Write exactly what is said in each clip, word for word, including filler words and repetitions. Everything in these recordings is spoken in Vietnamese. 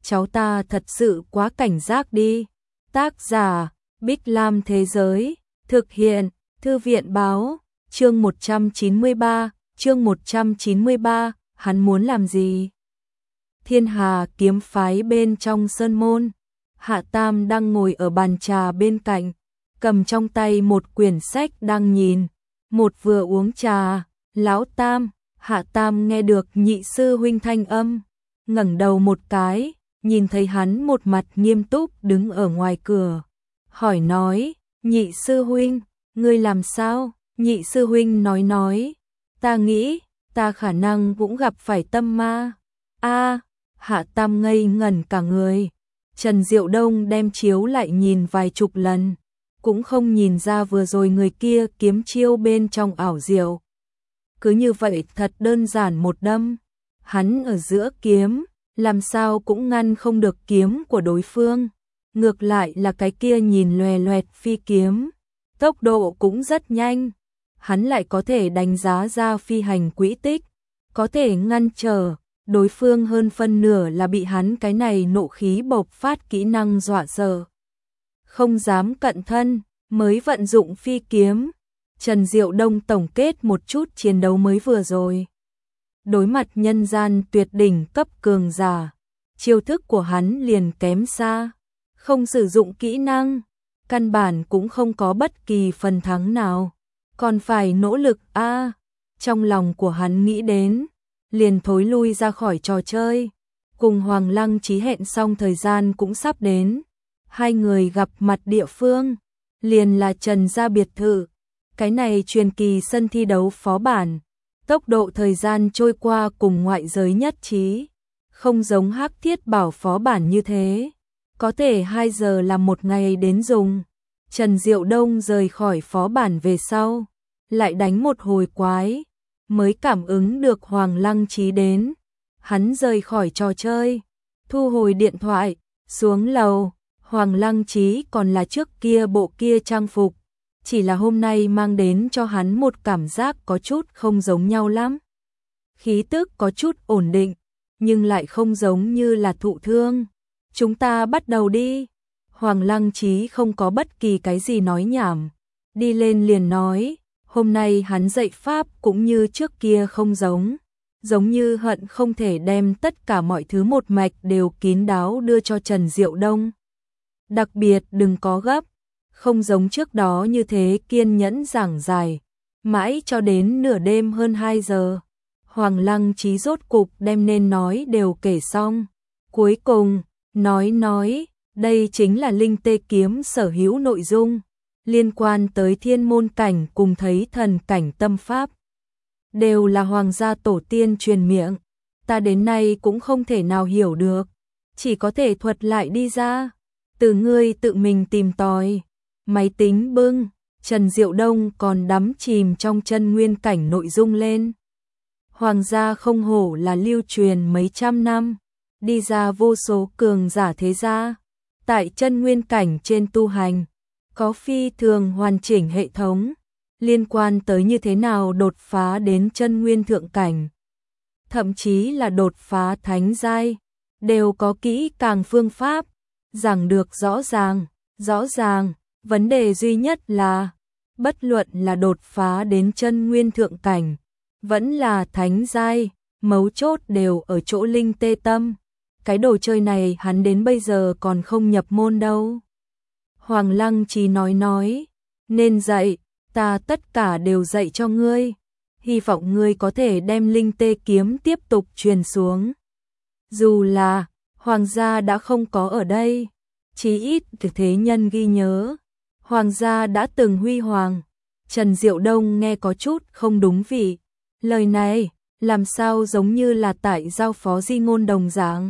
cháu ta thật sự quá cảnh giác đi. Tác giả, Bích Lam Thế Giới, thực hiện, Thư viện Báo, chương một trăm chín mươi ba, chương một trăm chín mươi ba, hắn muốn làm gì? Thiên Hà kiếm phái bên trong sơn môn, Hạ Tam đang ngồi ở bàn trà bên cạnh, cầm trong tay một quyển sách đang nhìn, một vừa uống trà. Lão Tam, Hạ Tam nghe được nhị sư huynh thanh âm, ngẩng đầu một cái, nhìn thấy hắn một mặt nghiêm túc đứng ở ngoài cửa, hỏi nói, nhị sư huynh, ngươi làm sao? Nhị sư huynh nói nói, ta nghĩ, ta khả năng cũng gặp phải tâm ma. A, Hạ Tam ngây ngẩn cả người. Trần Diệu Đông đem chiếu lại nhìn vài chục lần, cũng không nhìn ra vừa rồi người kia kiếm chiêu bên trong ảo diệu. Cứ như vậy thật đơn giản một đâm, hắn ở giữa kiếm, làm sao cũng ngăn không được kiếm của đối phương. Ngược lại là cái kia nhìn loè loẹt phi kiếm, tốc độ cũng rất nhanh, hắn lại có thể đánh giá ra phi hành quỹ tích, có thể ngăn trở. Đối phương hơn phân nửa là bị hắn cái này nộ khí bộc phát kỹ năng dọa sợ, không dám cận thân, mới vận dụng phi kiếm. Trần Diệu Đông tổng kết một chút chiến đấu mới vừa rồi. Đối mặt nhân gian tuyệt đỉnh cấp cường giả, chiêu thức của hắn liền kém xa, không sử dụng kỹ năng, căn bản cũng không có bất kỳ phần thắng nào, còn phải nỗ lực a. À, trong lòng của hắn nghĩ đến, liền thối lui ra khỏi trò chơi. Cùng Hoàng Lăng Chí hẹn xong thời gian cũng sắp đến, hai người gặp mặt địa phương liền là Trần gia biệt thự. Cái này truyền kỳ sân thi đấu phó bản, tốc độ thời gian trôi qua cùng ngoại giới nhất trí, không giống Hắc Thiết Bảo phó bản như thế, có thể hai giờ là một ngày đến dùng. Trần Diệu Đông rời khỏi phó bản về sau, lại đánh một hồi quái, mới cảm ứng được Hoàng Lăng Chí đến. Hắn rời khỏi trò chơi, thu hồi điện thoại, xuống lầu. Hoàng Lăng Chí còn là trước kia bộ kia trang phục, chỉ là hôm nay mang đến cho hắn một cảm giác có chút không giống nhau lắm. Khí tức có chút ổn định, nhưng lại không giống như là thụ thương. Chúng ta bắt đầu đi. Hoàng Lăng Chí không có bất kỳ cái gì nói nhảm, đi lên liền nói, hôm nay hắn dạy pháp cũng như trước kia không giống, giống như hận không thể đem tất cả mọi thứ một mạch đều kín đáo đưa cho Trần Diệu Đông. Đặc biệt đừng có gấp, không giống trước đó như thế kiên nhẫn giảng giải, mãi cho đến nửa đêm hơn hai giờ. Hoàng Lăng Chí rốt cục đem nên nói đều kể xong. Cuối cùng, nói nói, đây chính là linh tê kiếm sở hữu nội dung, liên quan tới thiên môn cảnh cùng thấy thần cảnh tâm pháp. Đều là hoàng gia tổ tiên truyền miệng, ta đến nay cũng không thể nào hiểu được, chỉ có thể thuật lại đi ra, từ ngươi tự mình tìm tòi. Máy tính bưng, Trần Diệu Đông còn đắm chìm trong chân nguyên cảnh nội dung lên. Hoàng gia không hổ là lưu truyền mấy trăm năm, đi ra vô số cường giả thế gia, tại chân nguyên cảnh trên tu hành, có phi thường hoàn chỉnh hệ thống, liên quan tới như thế nào đột phá đến chân nguyên thượng cảnh, thậm chí là đột phá thánh giai, đều có kỹ càng phương pháp, giảng được rõ ràng, rõ ràng. Vấn đề duy nhất là, bất luận là đột phá đến chân nguyên thượng cảnh, vẫn là thánh giai, mấu chốt đều ở chỗ linh tê tâm. Cái đồ chơi này hắn đến bây giờ còn không nhập môn đâu. Hoàng Lăng Chí nói nói, nên dạy, ta tất cả đều dạy cho ngươi, hy vọng ngươi có thể đem linh tê kiếm tiếp tục truyền xuống. Dù là, hoàng gia đã không có ở đây, chí ít thế nhân ghi nhớ. Hoàng gia đã từng huy hoàng. Trần Diệu Đông nghe có chút không đúng vị. Lời này, làm sao giống như là tại giao phó di ngôn đồng dạng.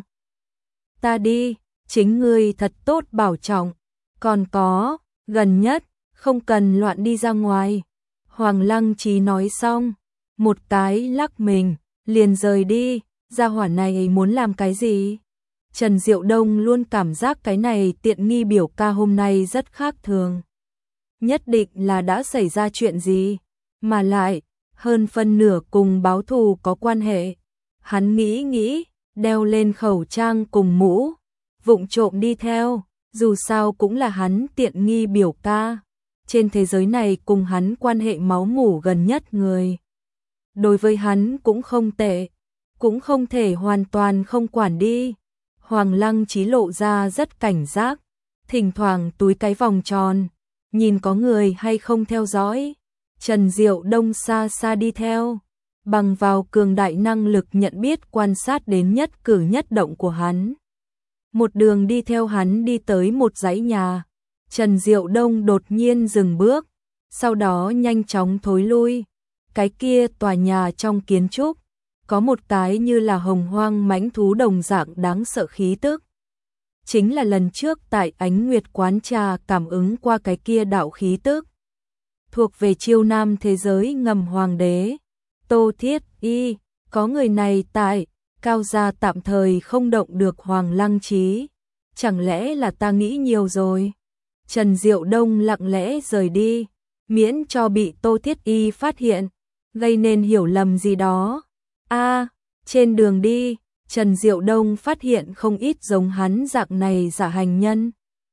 Ta đi, chính ngươi thật tốt bảo trọng. Còn có, gần nhất, không cần loạn đi ra ngoài. Hoàng Lăng Chí nói xong, một cái lắc mình, liền rời đi. Gia hỏa này muốn làm cái gì? Trần Diệu Đông luôn cảm giác cái này tiện nghi biểu ca hôm nay rất khác thường. Nhất định là đã xảy ra chuyện gì, mà lại, hơn phân nửa cùng báo thù có quan hệ. Hắn nghĩ nghĩ, đeo lên khẩu trang cùng mũ, vụng trộm đi theo, dù sao cũng là hắn tiện nghi biểu ca. Trên thế giới này cùng hắn quan hệ máu mủ gần nhất người. Đối với hắn cũng không tệ, cũng không thể hoàn toàn không quản đi. Hoàng Lăng Chí lộ ra rất cảnh giác, thỉnh thoảng túi cái vòng tròn, nhìn có người hay không theo dõi. Trần Diệu Đông xa xa đi theo, bằng vào cường đại năng lực nhận biết quan sát đến nhất cử nhất động của hắn. Một đường đi theo hắn đi tới một dãy nhà, Trần Diệu Đông đột nhiên dừng bước, sau đó nhanh chóng thối lui. Cái kia tòa nhà trong kiến trúc, có một cái như là hồng hoang mãnh thú đồng dạng đáng sợ khí tức. Chính là lần trước tại Ánh Nguyệt quán trà cảm ứng qua cái kia đạo khí tức. Thuộc về Chiêu Nam thế giới ngầm hoàng đế, Tô Thiết Y, có người này tại, Cao gia tạm thời không động được Hoàng Lăng Chí. Chẳng lẽ là ta nghĩ nhiều rồi? Trần Diệu Đông lặng lẽ rời đi, miễn cho bị Tô Thiết Y phát hiện, gây nên hiểu lầm gì đó. A, trên đường đi, Trần Diệu Đông phát hiện không ít giống hắn dạng này giả hành nhân.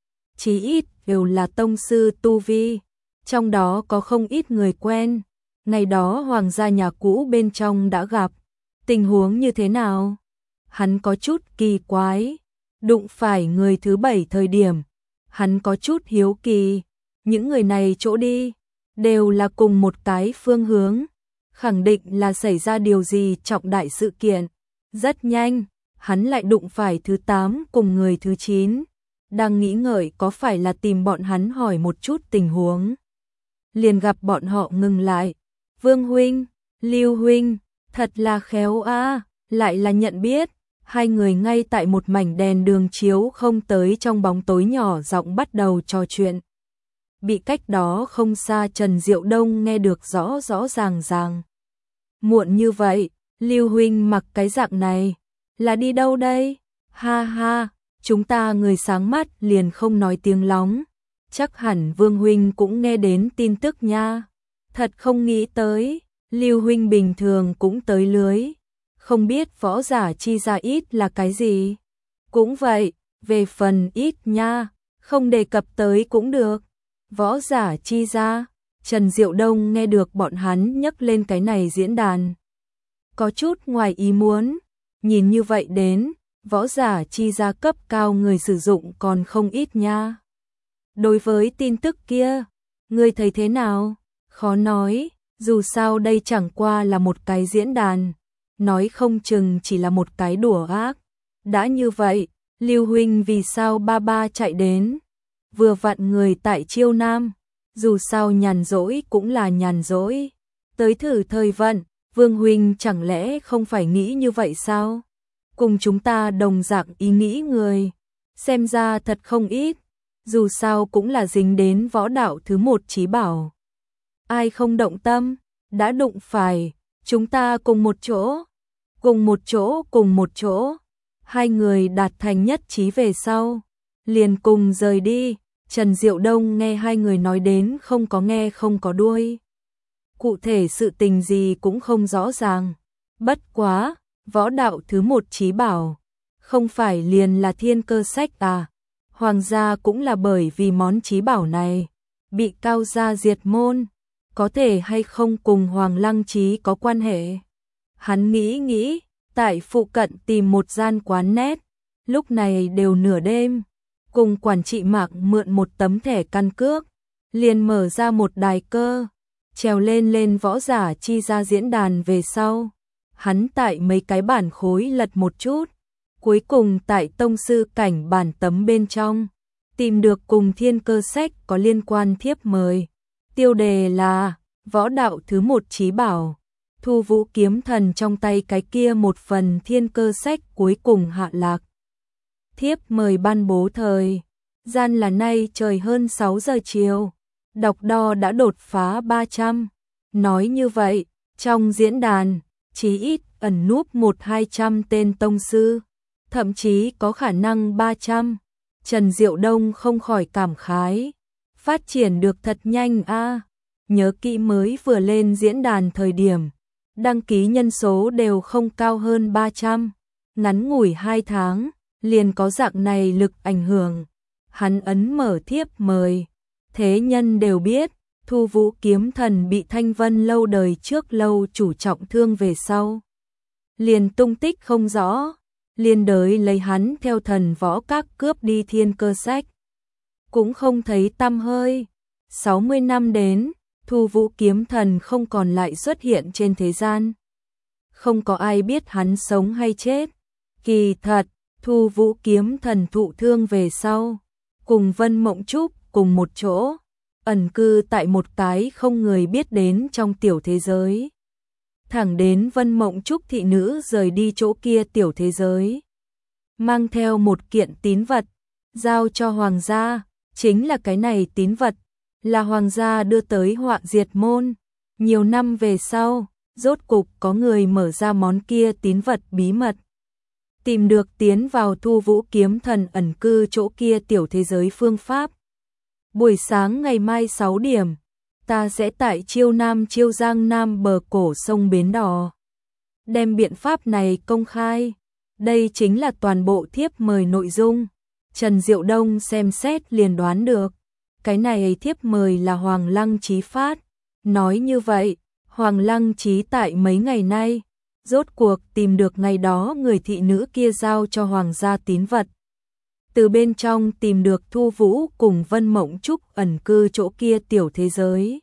Chí ít đều là tông sư tu vi, trong đó có không ít người quen. Ngày đó hoàng gia nhà cũ bên trong đã gặp, tình huống như thế nào? Hắn có chút kỳ quái, đụng phải người thứ bảy thời điểm, hắn có chút hiếu kỳ, những người này chỗ đi, đều là cùng một cái phương hướng, khẳng định là xảy ra điều gì trọng đại sự kiện. Rất nhanh, hắn lại đụng phải thứ tám cùng người thứ chín, đang nghĩ ngợi có phải là tìm bọn hắn hỏi một chút tình huống. Liền gặp bọn họ ngừng lại, Vương huynh, Lưu huynh, thật là khéo a, lại là nhận biết. Hai người ngay tại một mảnh đèn đường chiếu không tới trong bóng tối nhỏ giọng bắt đầu trò chuyện. Bị cách đó không xa Trần Diệu Đông nghe được rõ rõ ràng ràng. Muộn như vậy, Lưu huynh mặc cái dạng này, là đi đâu đây? Ha ha, chúng ta người sáng mắt liền không nói tiếng lóng. Chắc hẳn Vương huynh cũng nghe đến tin tức nha. Thật không nghĩ tới, Lưu huynh bình thường cũng tới lưới. Không biết võ giả chi ra ít là cái gì? Cũng vậy, về phần ít nha, không đề cập tới cũng được. Võ giả chi ra, Trần Diệu Đông nghe được bọn hắn nhắc lên cái này diễn đàn. Có chút ngoài ý muốn, nhìn như vậy đến, võ giả chi ra cấp cao người sử dụng còn không ít nha. Đối với tin tức kia, ngươi thấy thế nào? Khó nói, dù sao đây chẳng qua là một cái diễn đàn. Nói không chừng chỉ là một cái đùa ác. Đã như vậy, Lưu huynh vì sao ba ba chạy đến? Vừa vặn người tại Chiêu Nam, dù sao nhàn rỗi cũng là nhàn rỗi. Tới thử thời vận, Vương huynh chẳng lẽ không phải nghĩ như vậy sao? Cùng chúng ta đồng dạng ý nghĩ người, xem ra thật không ít, dù sao cũng là dính đến võ đạo thứ một chí bảo. Ai không động tâm, đã đụng phải, chúng ta cùng một chỗ. Cùng một chỗ, cùng một chỗ, hai người đạt thành nhất trí về sau, liền cùng rời đi. Trần Diệu Đông nghe hai người nói đến không có nghe không có đuôi. Cụ thể sự tình gì cũng không rõ ràng. Bất quá, võ đạo thứ một chí bảo, không phải liền là thiên cơ sách à. Hoàng gia cũng là bởi vì món chí bảo này, bị Cao gia diệt môn, có thể hay không cùng Hoàng Lăng Chí có quan hệ. Hắn nghĩ nghĩ, tại phụ cận tìm một gian quán nét, lúc này đều nửa đêm, cùng quản trị Mạc mượn một tấm thẻ căn cước, liền mở ra một đài cơ, trèo lên lên võ giả chi ra diễn đàn về sau. Hắn tại mấy cái bản khối lật một chút, cuối cùng tại tông sư cảnh bản tấm bên trong, tìm được cùng thiên cơ sách có liên quan thiếp mời. Tiêu đề là võ đạo thứ một chí bảo. Thu Vũ kiếm thần trong tay cái kia một phần thiên cơ sách cuối cùng hạ lạc. Thiếp mời ban bố thời gian là nay trời hơn sáu giờ chiều. Đọc đo đã đột phá ba trăm. Nói như vậy, trong diễn đàn, chí ít ẩn núp một hai trăm tên tông sư, thậm chí có khả năng ba trăm. Trần Diệu Đông không khỏi cảm khái. Phát triển được thật nhanh a. Nhớ kỹ mới vừa lên diễn đàn thời điểm, đăng ký nhân số đều không cao hơn ba trăm, ngắn ngủi hai tháng, liền có dạng này lực ảnh hưởng. Hắn ấn mở thiếp mời, thế nhân đều biết, Thu Vũ kiếm thần bị Thanh Vân lâu đời trước lâu chủ trọng thương về sau. Liền tung tích không rõ, liên đới lấy hắn theo thần võ các cướp đi thiên cơ sách. Cũng không thấy tăm hơi, sáu mươi năm đến, Thu Vũ kiếm thần không còn lại xuất hiện trên thế gian. Không có ai biết hắn sống hay chết. Kỳ thật, Thu Vũ kiếm thần thụ thương về sau, cùng Vân Mộng Trúc cùng một chỗ, ẩn cư tại một cái không người biết đến trong tiểu thế giới. Thẳng đến Vân Mộng Trúc thị nữ rời đi chỗ kia tiểu thế giới, mang theo một kiện tín vật, giao cho hoàng gia, chính là cái này tín vật, là hoàng gia đưa tới họa diệt môn. Nhiều năm về sau, rốt cục có người mở ra món kia tín vật bí mật, tìm được tiến vào Thu Vũ kiếm thần ẩn cư chỗ kia tiểu thế giới phương pháp. Buổi sáng ngày mai sáu điểm, ta sẽ tại Chiêu Nam Chiêu Giang Nam bờ cổ sông Bến Đỏ đem biện pháp này công khai. Đây chính là toàn bộ thiếp mời nội dung. Trần Diệu Đông xem xét liền đoán được, cái này thiếp mời là Hoàng Lăng Chí phát. Nói như vậy, Hoàng Lăng Chí tại mấy ngày nay, rốt cuộc tìm được ngày đó người thị nữ kia giao cho hoàng gia tín vật. Từ bên trong tìm được Thu Vũ cùng Vân Mộng Trúc ẩn cư chỗ kia tiểu thế giới.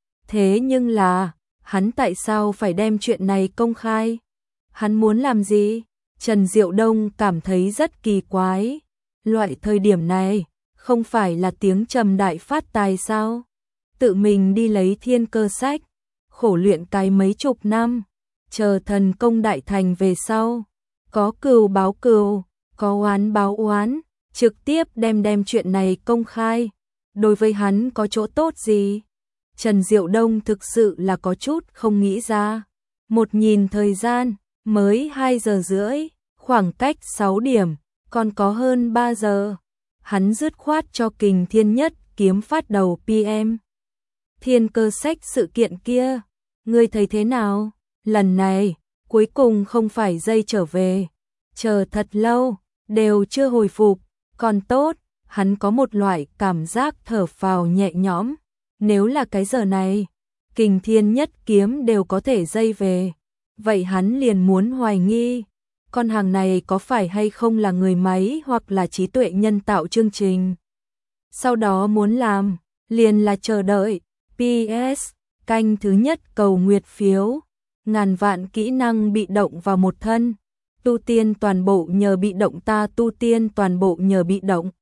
Thế nhưng là, hắn tại sao phải đem chuyện này công khai? Hắn muốn làm gì? Trần Diệu Đông cảm thấy rất kỳ quái. Loại thời điểm này, không phải là tiếng trầm đại phát tài sao? Tự mình đi lấy thiên cơ sách, khổ luyện cái mấy chục năm, chờ thần công đại thành về sau, có cừu báo cừu, có oán báo oán, trực tiếp đem đem chuyện này công khai, đối với hắn có chỗ tốt gì? Trần Diệu Đông thực sự là có chút không nghĩ ra. Một nhìn thời gian, mới hai giờ rưỡi, khoảng cách sáu điểm, còn có hơn ba giờ. Hắn dứt khoát cho Kình Thiên Nhất kiếm phát đầu pê em. Thiên cơ sách sự kiện kia, ngươi thấy thế nào? Lần này, cuối cùng không phải dây trở về, chờ thật lâu, đều chưa hồi phục, còn tốt, hắn có một loại cảm giác thở phào nhẹ nhõm. Nếu là cái giờ này, Kình Thiên Nhất kiếm đều có thể dây về, vậy hắn liền muốn hoài nghi, con hàng này có phải hay không là người máy hoặc là trí tuệ nhân tạo chương trình. Sau đó muốn làm, liền là chờ đợi. pê ét, canh thứ nhất cầu nguyệt phiếu, ngàn vạn kỹ năng bị động vào một thân, tu tiên toàn bộ nhờ bị động ta tu tiên toàn bộ nhờ bị động.